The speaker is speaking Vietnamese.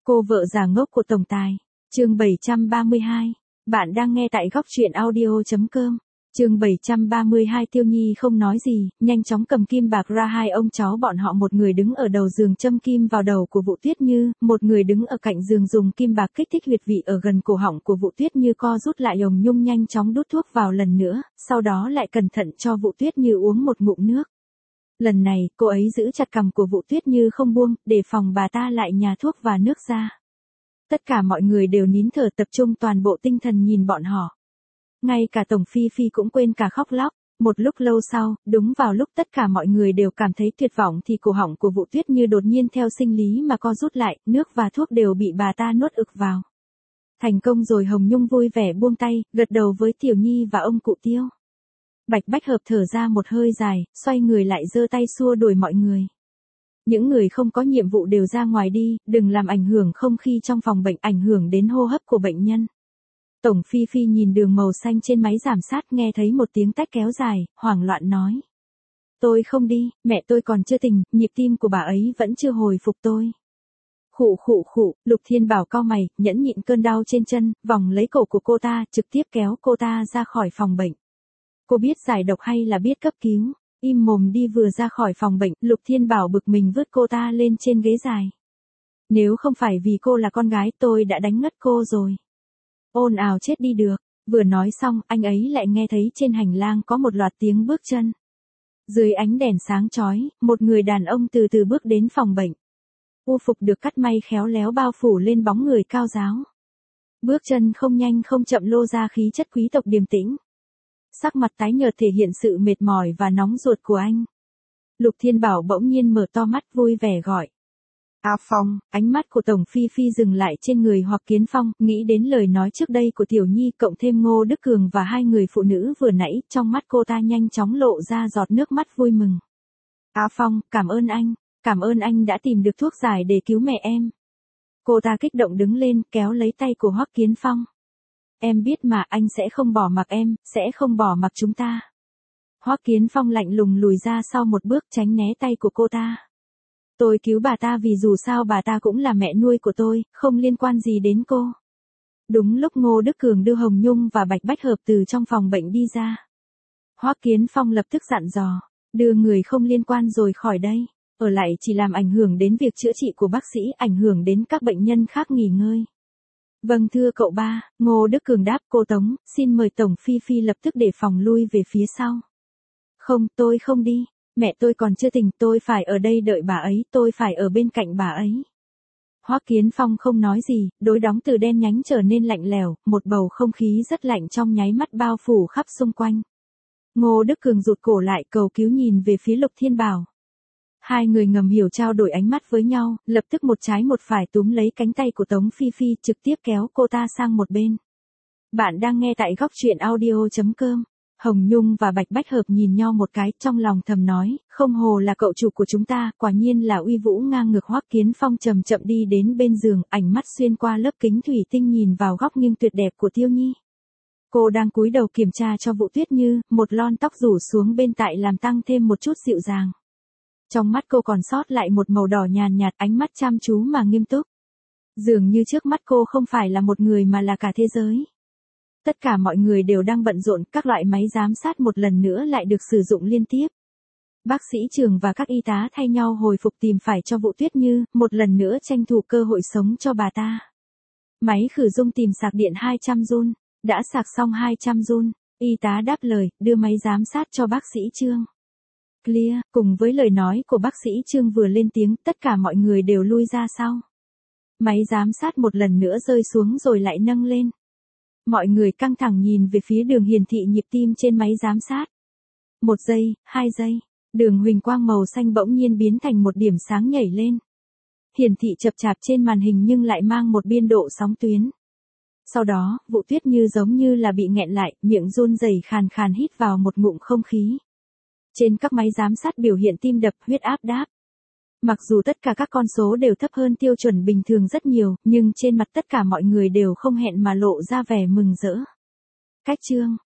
Cô vợ già ngốc của tổng tài. Chương 732. Bạn đang nghe tại góc truyện audio.com. Chương 732. Tiêu Nhi không nói gì, nhanh chóng cầm kim bạc ra. Hai ông cháu bọn họ, một người đứng ở đầu giường châm kim vào đầu của Vũ Tuyết Như, một người đứng ở cạnh giường dùng kim bạc kích thích huyệt vị ở gần cổ họng của Vũ Tuyết Như. Co rút lại, Hồng Nhung nhanh chóng đút thuốc vào lần nữa, sau đó lại cẩn thận cho Vũ Tuyết Như uống một ngụm nước. Lần này, cô ấy giữ chặt cằm của Vũ Tuyết Như không buông, để phòng bà ta lại nhả thuốc và nước ra. Tất cả mọi người đều nín thở, tập trung toàn bộ tinh thần nhìn bọn họ. Ngay cả Tổng Phi Phi cũng quên cả khóc lóc. Một lúc lâu sau, đúng vào lúc tất cả mọi người đều cảm thấy tuyệt vọng thì cổ họng của Vũ Tuyết Như đột nhiên theo sinh lý mà co rút lại, nước và thuốc đều bị bà ta nuốt ực vào. Thành công rồi. Hồng Nhung vui vẻ buông tay, gật đầu với Tiểu Nhi và ông cụ Tiêu. Bạch Bách Hợp thở ra một hơi dài, xoay người lại giơ tay xua đuổi mọi người. Những người không có nhiệm vụ đều ra ngoài đi, đừng làm ảnh hưởng không khí trong phòng bệnh, ảnh hưởng đến hô hấp của bệnh nhân. Tổng Phi Phi nhìn đường màu xanh trên máy giảm sát, nghe thấy một tiếng tách kéo dài, hoảng loạn nói. Tôi không đi, mẹ tôi còn chưa tỉnh, nhịp tim của bà ấy vẫn chưa hồi phục tôi. Khụ, Lục Thiên Bảo cau mày, nhẫn nhịn cơn đau trên chân, vòng lấy cổ của cô ta, trực tiếp kéo cô ta ra khỏi phòng bệnh. Cô biết giải độc hay là biết cấp cứu? Im mồm đi. Vừa ra khỏi phòng bệnh, Lục Thiên Bảo bực mình vứt cô ta lên trên ghế dài. Nếu không phải vì cô là con gái, tôi đã đánh ngất cô rồi. Ồn ào chết đi được. Vừa nói xong, anh ấy lại nghe thấy trên hành lang có một loạt tiếng bước chân. Dưới ánh đèn sáng chói, một người đàn ông từ từ bước đến phòng bệnh. U phục được cắt may khéo léo bao phủ lên bóng người cao ráo. Bước chân không nhanh không chậm lô ra khí chất quý tộc điềm tĩnh. Sắc mặt tái nhợt thể hiện sự mệt mỏi và nóng ruột của anh. Lục Thiên Bảo bỗng nhiên mở to mắt vui vẻ gọi. A Phong. Ánh mắt của Tổng Phi Phi dừng lại trên người Hoặc Kiến Phong, nghĩ đến lời nói trước đây của Tiểu Nhi cộng thêm Ngô Đức Cường và hai người phụ nữ vừa nãy, trong mắt cô ta nhanh chóng lộ ra giọt nước mắt vui mừng. A Phong, cảm ơn anh đã tìm được thuốc giải để cứu mẹ em. Cô ta kích động đứng lên, kéo lấy tay của Hoắc Kiến Phong. Em biết mà, anh sẽ không bỏ mặc em, sẽ không bỏ mặc chúng ta. Hoắc Kiến Phong lạnh lùng lùi ra sau một bước, tránh né tay của cô ta. Tôi cứu bà ta vì dù sao bà ta cũng là mẹ nuôi của tôi, không liên quan gì đến cô. Đúng lúc Ngô Đức Cường đưa Hồng Nhung và Bạch Bách Hợp từ trong phòng bệnh đi ra. Hoắc Kiến Phong lập tức dặn dò, đưa người không liên quan rồi khỏi đây, ở lại chỉ làm ảnh hưởng đến việc chữa trị của bác sĩ, ảnh hưởng đến các bệnh nhân khác nghỉ ngơi. Vâng thưa cậu ba. Ngô Đức Cường đáp. Cô Tống, xin mời Tổng Phi Phi lập tức để phòng lui về phía sau. Không, tôi không đi. Mẹ tôi còn chưa tỉnh, tôi phải ở đây đợi bà ấy, tôi phải ở bên cạnh bà ấy. Hoắc Kiến Phong không nói gì, đối đóng từ đen nhánh trở nên lạnh lẽo, một bầu không khí rất lạnh trong nháy mắt bao phủ khắp xung quanh. Ngô Đức Cường rụt cổ lại, cầu cứu nhìn về phía Lục Thiên Bảo. Hai người ngầm hiểu trao đổi ánh mắt với nhau, lập tức một trái một phải túm lấy cánh tay của Tống Phi Phi, trực tiếp kéo cô ta sang một bên. Bạn đang nghe tại góc truyện audio.com. Hồng Nhung và Bạch Bách Hợp nhìn nhau một cái, trong lòng thầm nói, không hồ là cậu chủ của chúng ta, quả nhiên là uy vũ ngang ngược. Hoắc Kiến Phong chậm chậm đi đến bên giường, ánh mắt xuyên qua lớp kính thủy tinh nhìn vào góc nghiêng tuyệt đẹp của Tiêu Nhi. Cô đang cúi đầu kiểm tra cho Vũ Tuyết Như, một lon tóc rủ xuống bên tai làm tăng thêm một chút dịu dàng. Trong mắt cô còn sót lại một màu đỏ nhàn nhạt, ánh mắt chăm chú mà nghiêm túc. Dường như trước mắt cô không phải là một người mà là cả thế giới. Tất cả mọi người đều đang bận rộn, các loại máy giám sát một lần nữa lại được sử dụng liên tiếp. Bác sĩ Trường và các y tá thay nhau hồi phục tìm phải cho Vũ Tuyết Như, một lần nữa tranh thủ cơ hội sống cho bà ta. Máy khử dung tìm sạc điện 200 joule, đã sạc xong 200 joule, y tá đáp lời, đưa máy giám sát cho bác sĩ Trương. Clear. Cùng với lời nói của bác sĩ Trương vừa lên tiếng, tất cả mọi người đều lui ra sau. Máy giám sát một lần nữa rơi xuống rồi lại nâng lên. Mọi người căng thẳng nhìn về phía đường hiển thị nhịp tim trên máy giám sát. 1 giây, 2 giây, đường huỳnh quang màu xanh bỗng nhiên biến thành một điểm sáng nhảy lên. Hiển thị chập chạp trên màn hình nhưng lại mang một biên độ sóng tuyến. Sau đó, Vũ Tuyết Như giống như là bị nghẹn lại, miệng run rẩy khàn khàn hít vào một ngụm không khí. Trên các máy giám sát biểu hiện tim đập, huyết áp đáp. Mặc dù tất cả các con số đều thấp hơn tiêu chuẩn bình thường rất nhiều, nhưng trên mặt tất cả mọi người đều không hẹn mà lộ ra vẻ mừng rỡ. Cách chương.